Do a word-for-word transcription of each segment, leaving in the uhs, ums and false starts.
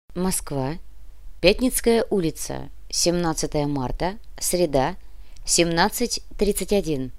Москва. Пятницкая улица. семнадцатое марта. Среда. семнадцать тридцать один.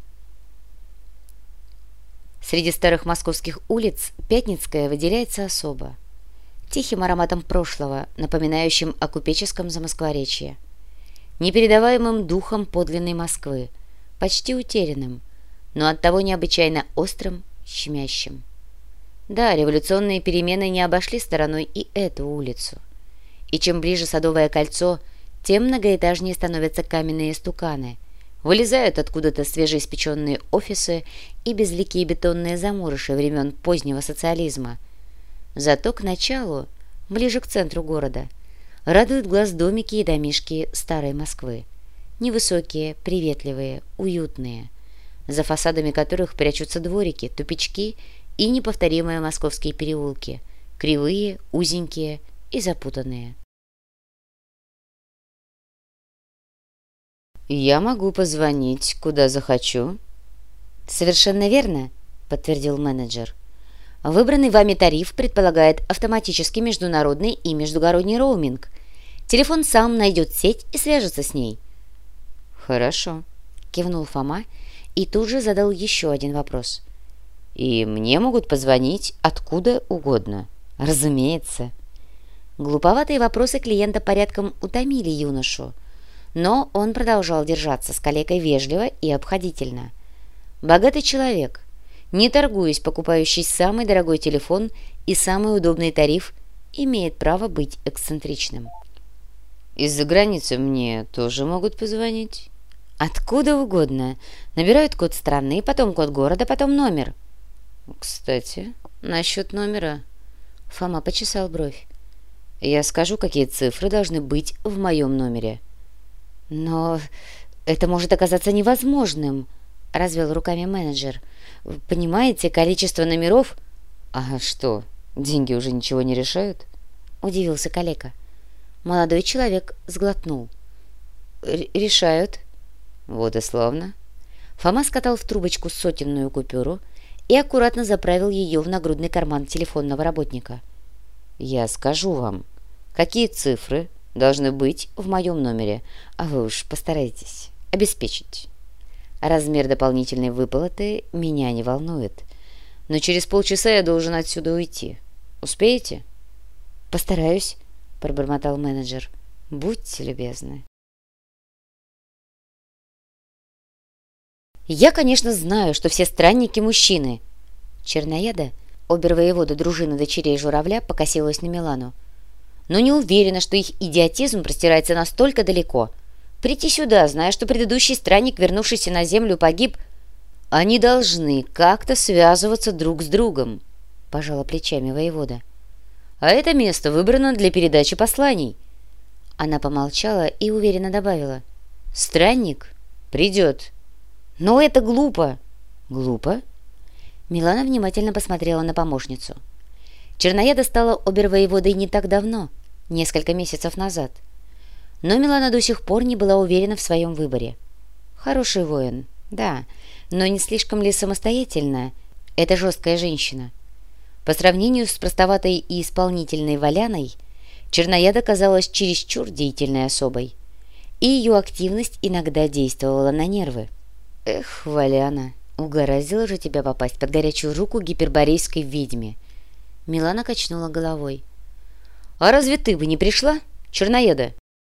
Среди старых московских улиц Пятницкая выделяется особо. Тихим ароматом прошлого, напоминающим о купеческом замоскворечье. Непередаваемым духом подлинной Москвы, почти утерянным, но оттого необычайно острым, щемящим. Да, революционные перемены не обошли стороной и эту улицу. И чем ближе Садовое кольцо, тем многоэтажнее становятся каменные стуканы, вылезают откуда-то свежеиспеченные офисы и безликие бетонные замурыши времен позднего социализма. Зато к началу, ближе к центру города, радуют глаз домики и домишки старой Москвы. Невысокие, приветливые, уютные, за фасадами которых прячутся дворики, тупички и неповторимые московские переулки, кривые, узенькие и запутанные. «Я могу позвонить, куда захочу». «Совершенно верно», — подтвердил менеджер. «Выбранный вами тариф предполагает автоматический международный и междугородний роуминг. Телефон сам найдет сеть и свяжется с ней». «Хорошо», — кивнул Фома и тут же задал еще один вопрос. «И мне могут позвонить откуда угодно?» «Разумеется». Глуповатые вопросы клиента порядком утомили юношу, но он продолжал держаться с коллегой вежливо и обходительно. Богатый человек, не торгуясь, покупающий самый дорогой телефон и самый удобный тариф, имеет право быть эксцентричным. «Из-за границы мне тоже могут позвонить?» «Откуда угодно. Набирают код страны, потом код города, потом номер». «Кстати, насчет номера...» Фома почесал бровь. «Я скажу, какие цифры должны быть в моем номере». «Но это может оказаться невозможным», — развел руками менеджер. «Понимаете, количество номеров...» «А что, деньги уже ничего не решают?» — удивился калека. Молодой человек сглотнул. «Решают». «Вот и славно». Фома скатал в трубочку сотенную купюру и аккуратно заправил ее в нагрудный карман телефонного работника. «Я скажу вам, какие цифры должны быть в моем номере, а вы уж постарайтесь обеспечить. Размер дополнительной выплаты меня не волнует, но через полчаса я должен отсюда уйти. Успеете?» «Постараюсь», — пробормотал менеджер. «Будьте любезны». «Я, конечно, знаю, что все странники мужчины». Чернояда, обер-воевода дружины дочерей Журавля, покосилась на Милану. «Но не уверена, что их идиотизм простирается настолько далеко. Прийти сюда, зная, что предыдущий странник, вернувшийся на землю, погиб, они должны как-то связываться друг с другом», — пожала плечами воевода. «А это место выбрано для передачи посланий». Она помолчала и уверенно добавила. «Странник придет». «Но это глупо». «Глупо?» Милана внимательно посмотрела на помощницу. Чернояда стала обер-воеводой не так давно, несколько месяцев назад. Но Милана до сих пор не была уверена в своем выборе. Хороший воин, да, но не слишком ли самостоятельная эта жесткая женщина? По сравнению с простоватой и исполнительной Валяной, Чернояда казалась чересчур деятельной особой, и ее активность иногда действовала на нервы. «Эх, Валяна, угораздило же тебя попасть под горячую руку гиперборейской ведьме». Милана качнула головой. «А разве ты бы не пришла, Черноеда?»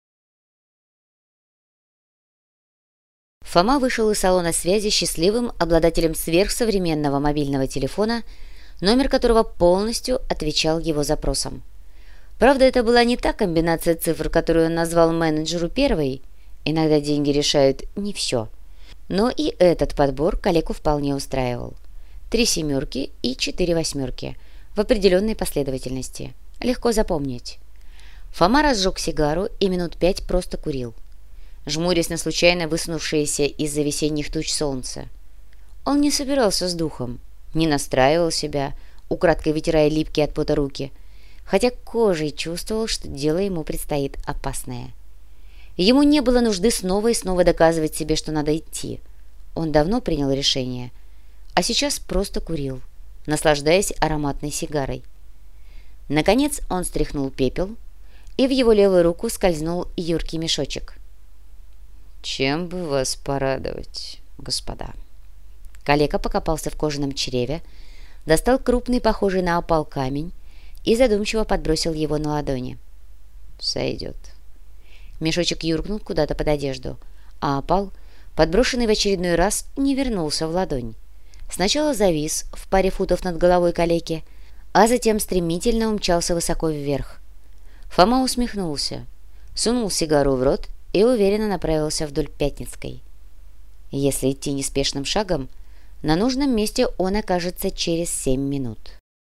Фома вышел из салона связи счастливым обладателем сверхсовременного мобильного телефона, номер которого полностью отвечал его запросам. Правда, это была не та комбинация цифр, которую он назвал менеджеру первой. Иногда деньги решают не все. Но и этот подбор коллегу вполне устраивал. Три семерки и четыре восьмерки в определенной последовательности. Легко запомнить. Фома разжег сигару и минут пять просто курил, жмурясь на случайно высунувшееся из-за весенних туч солнце. Он не собирался с духом, не настраивал себя, украдкой вытирая липкие от пота руки, хотя кожей чувствовал, что дело ему предстоит опасное. Ему не было нужды снова и снова доказывать себе, что надо идти. Он давно принял решение, а сейчас просто курил, наслаждаясь ароматной сигарой. Наконец он стряхнул пепел, и в его левую руку скользнул юркий мешочек. «Чем бы вас порадовать, господа?» Калека покопался в кожаном чреве, достал крупный, похожий на опал камень и задумчиво подбросил его на ладони. «Сойдет». Мешочек юркнул куда-то под одежду, а опал, подброшенный в очередной раз, не вернулся в ладонь. Сначала завис в паре футов над головой калеки, а затем стремительно умчался высоко вверх. Фома усмехнулся, сунул сигару в рот и уверенно направился вдоль Пятницкой. Если идти неспешным шагом, на нужном месте он окажется через семь минут.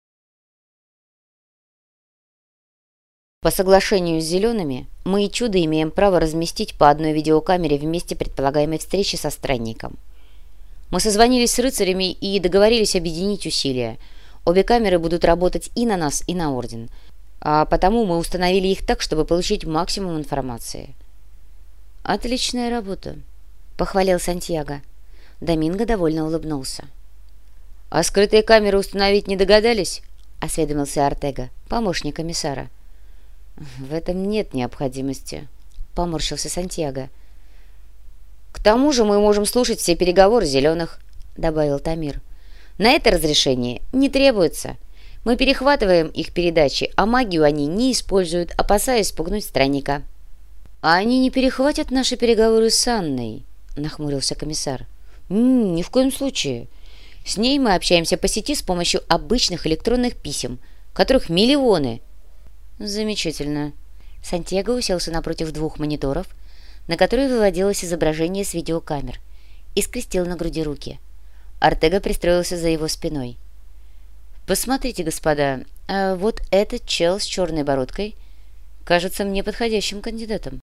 По соглашению с «Зелеными» мы и Чудо имеем право разместить по одной видеокамере в месте предполагаемой встречи со странником. Мы созвонились с рыцарями и договорились объединить усилия. Обе камеры будут работать и на нас, и на Орден, а потому мы установили их так, чтобы получить максимум информации. «Отличная работа», — похвалил Сантьяго. Доминго довольно улыбнулся. «А скрытые камеры установить не догадались?» — осведомился Артега, помощник комиссара. «В этом нет необходимости», — поморщился Сантьяго. «К тому же мы можем слушать все переговоры зеленых», — добавил Тамир. «На это разрешение не требуется. Мы перехватываем их передачи, а магию они не используют, опасаясь спугнуть странника». «А они не перехватят наши переговоры с Анной?» — нахмурился комиссар. «М-м, «Ни в коем случае. С ней мы общаемся по сети с помощью обычных электронных писем, которых миллионы». «Замечательно». Сантьяго уселся напротив двух мониторов, на которые выводилось изображение с видеокамер, и скрестил на груди руки. Артега пристроился за его спиной. «Посмотрите, господа, а вот этот чел с черной бородкой кажется мне подходящим кандидатом».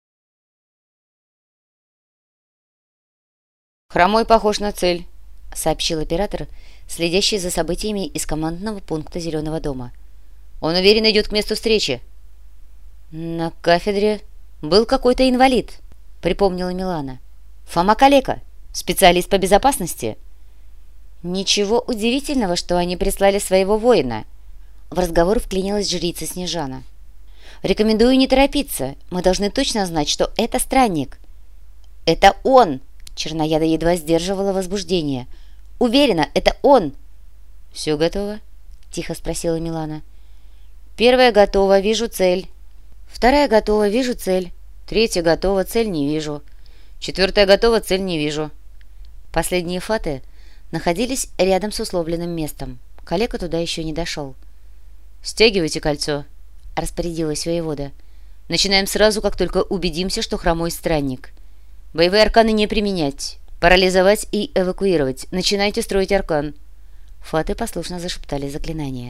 «Хромой похож на цель», — сообщил оператор, следящий за событиями из командного пункта Зеленого дома. «Он уверенно идет к месту встречи». «На кафедре был какой-то инвалид», — припомнила Милана. «Фома Калека, специалист по безопасности». «Ничего удивительного, что они прислали своего воина». В разговор вклинилась жрица Снежана. «Рекомендую не торопиться. Мы должны точно знать, что это странник». «Это он!» Чернояда едва сдерживала возбуждение. «Уверена, это он!» «Все готово?» — тихо спросила Милана. «Первая готова, вижу цель. Вторая готова, вижу цель. Третья готова, цель не вижу. Четвертая готова, цель не вижу». Последние фаты находились рядом с условленным местом. Калека туда еще не дошел. «Стягивайте кольцо», — распорядилась воевода. «Начинаем сразу, как только убедимся, что хромой странник. Боевые арканы не применять. Парализовать и эвакуировать. Начинайте строить аркан». Фаты послушно зашептали заклинания.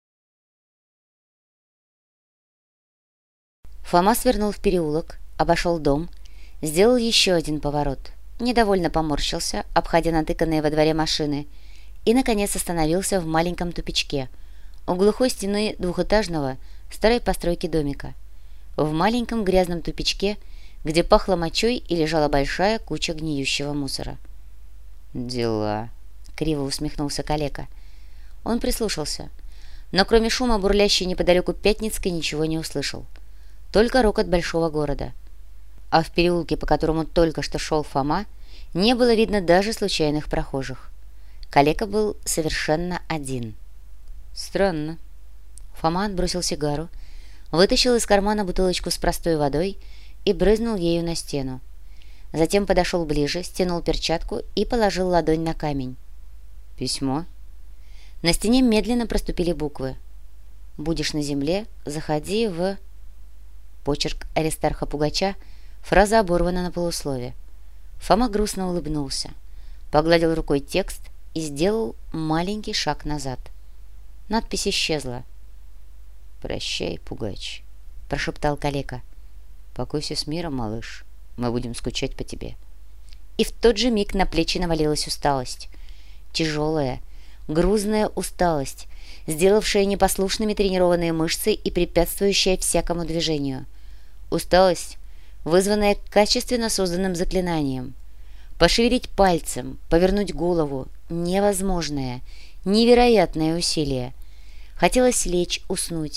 Фома свернул в переулок, обошел дом, сделал еще один поворот, недовольно поморщился, обходя натыканные во дворе машины, и, наконец, остановился в маленьком тупичке, у глухой стены двухэтажного старой постройки домика. В маленьком грязном тупичке, где пахло мочой и лежала большая куча гниющего мусора. «Дела», — криво усмехнулся калека. Он прислушался, но кроме шума бурлящей неподалеку Пятницкой ничего не услышал. Только рокот большого города. А в переулке, по которому только что шел Фома, не было видно даже случайных прохожих. Калека был совершенно один. Странно. Фома отбросил сигару, вытащил из кармана бутылочку с простой водой и брызнул ею на стену. Затем подошел ближе, стянул перчатку и положил ладонь на камень. «Письмо?» На стене медленно проступили буквы. «Будешь на земле, заходи в...» Почерк Аристарха Пугача, фраза оборвана на полуслове. Фома грустно улыбнулся, погладил рукой текст и сделал маленький шаг назад. Надпись исчезла. «Прощай, Пугач», — прошептал калека. «Покойся с миром, малыш. Мы будем скучать по тебе». И в тот же миг на плечи навалилась усталость. Тяжелая, грузная усталость, сделавшая непослушными тренированные мышцы и препятствующая всякому движению. Усталость, вызванная качественно созданным заклинанием. Пошевелить пальцем, повернуть голову — невозможное, невероятное усилие. Хотелось лечь, уснуть,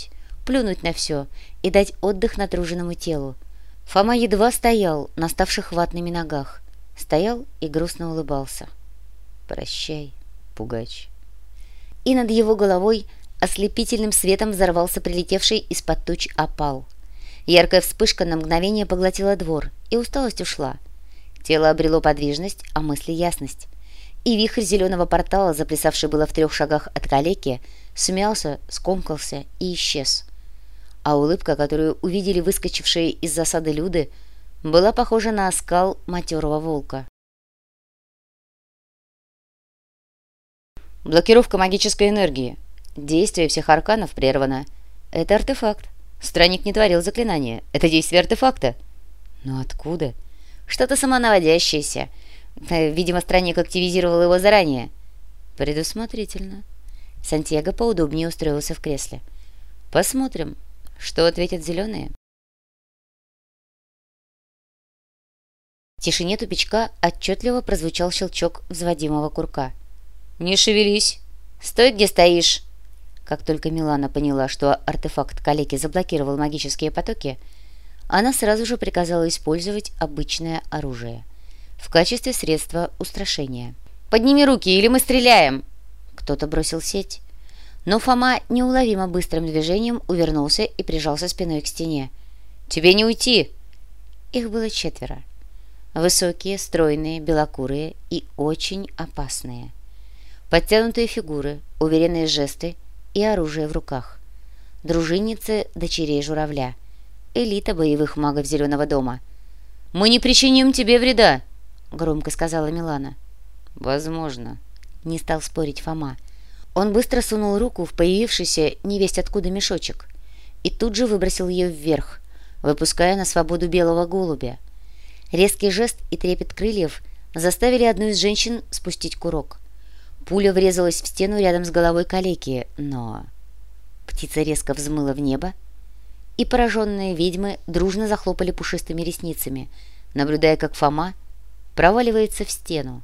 плюнуть на все и дать отдых натруженному телу. Фома едва стоял на ставших ватными ногах. Стоял и грустно улыбался. «Прощай, пугач». И над его головой ослепительным светом взорвался прилетевший из-под туч опал. Яркая вспышка на мгновение поглотила двор, и усталость ушла. Тело обрело подвижность, а мысли ясность. И вихрь зеленого портала, заплясавший было в трех шагах от калеки, смялся, скомкался и исчез. А улыбка, которую увидели выскочившие из засады люди, была похожа на оскал матерого волка. Блокировка магической энергии. Действие всех арканов прервано. Это артефакт. Странник не творил заклинания. Это действие артефакта. Но откуда? Что-то самонаводящееся. Видимо, странник активизировал его заранее. Предусмотрительно. Сантьяго поудобнее устроился в кресле. Посмотрим, что ответят зеленые. В тишине тупичка отчетливо прозвучал щелчок взводимого курка. «Не шевелись! Стой, где стоишь!» Как только Милана поняла, что артефакт калеки заблокировал магические потоки, она сразу же приказала использовать обычное оружие в качестве средства устрашения. «Подними руки, или мы стреляем!» Кто-то бросил сеть, но Фома неуловимо быстрым движением увернулся и прижался спиной к стене. «Тебе не уйти!» Их было четверо. Высокие, стройные, белокурые и очень опасные. Подтянутые фигуры, уверенные жесты и оружие в руках. Дружинницы дочерей журавля. Элита боевых магов Зеленого дома. «Мы не причиним тебе вреда!» — громко сказала Милана. «Возможно», — не стал спорить Фома. Он быстро сунул руку в появившийся невесть откуда мешочек и тут же выбросил ее вверх, выпуская на свободу белого голубя. Резкий жест и трепет крыльев заставили одну из женщин спустить курок. Пуля врезалась в стену рядом с головой калеки, но... Птица резко взмыла в небо, и пораженные ведьмы дружно захлопали пушистыми ресницами, наблюдая, как Фома проваливается в стену.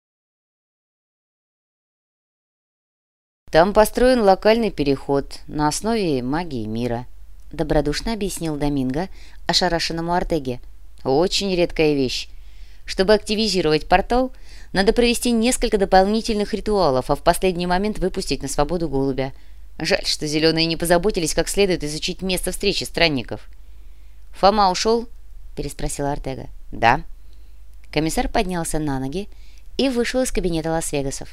«Там построен локальный переход на основе магии мира», — добродушно объяснил Доминго ошарашенному Артеге. «Очень редкая вещь. Чтобы активизировать портал, надо провести несколько дополнительных ритуалов, а в последний момент выпустить на свободу голубя. Жаль, что зеленые не позаботились как следует изучить место встречи странников». «Фома ушел?» — переспросил Артега. «Да». Комиссар поднялся на ноги и вышел из кабинета Лас-Вегасов.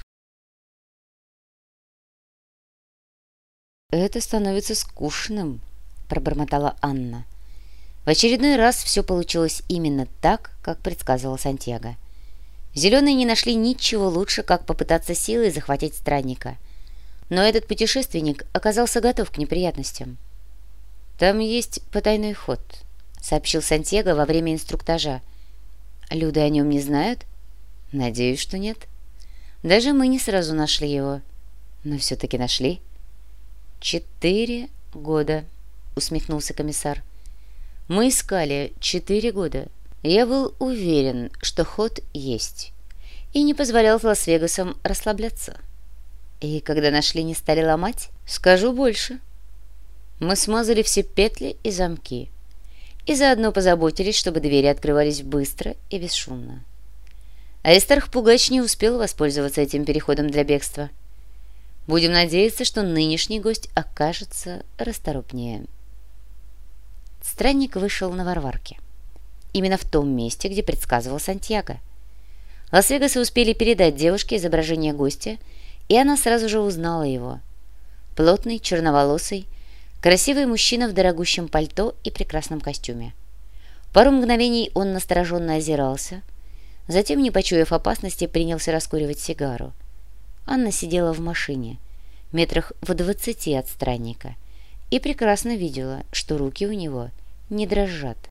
«Это становится скучным», — пробормотала Анна. В очередной раз все получилось именно так, как предсказывал Сантьяго. Зеленые не нашли ничего лучше, как попытаться силой захватить странника. Но этот путешественник оказался готов к неприятностям. «Там есть потайной ход», — сообщил Сантьяго во время инструктажа. «Люди о нем не знают?» «Надеюсь, что нет. Даже мы не сразу нашли его. Но все-таки нашли». «Четыре года», — усмехнулся комиссар. «Мы искали четыре года. Я был уверен, что ход есть, и не позволял Лас-Вегасам расслабляться. И когда нашли, не стали ломать? Скажу больше. Мы смазали все петли и замки, и заодно позаботились, чтобы двери открывались быстро и бесшумно. Аристарх Пугач не успел воспользоваться этим переходом для бегства. Будем надеяться, что нынешний гость окажется расторопнее». Странник вышел на Варварке. Именно в том месте, где предсказывал Сантьяго. Лас-Вегасы успели передать девушке изображение гостя, и она сразу же узнала его. Плотный, черноволосый, красивый мужчина в дорогущем пальто и прекрасном костюме. Пару мгновений он настороженно озирался, затем, не почуяв опасности, принялся раскуривать сигару. Анна сидела в машине, метрах в двадцати от странника, и прекрасно видела, что руки у него не дрожат.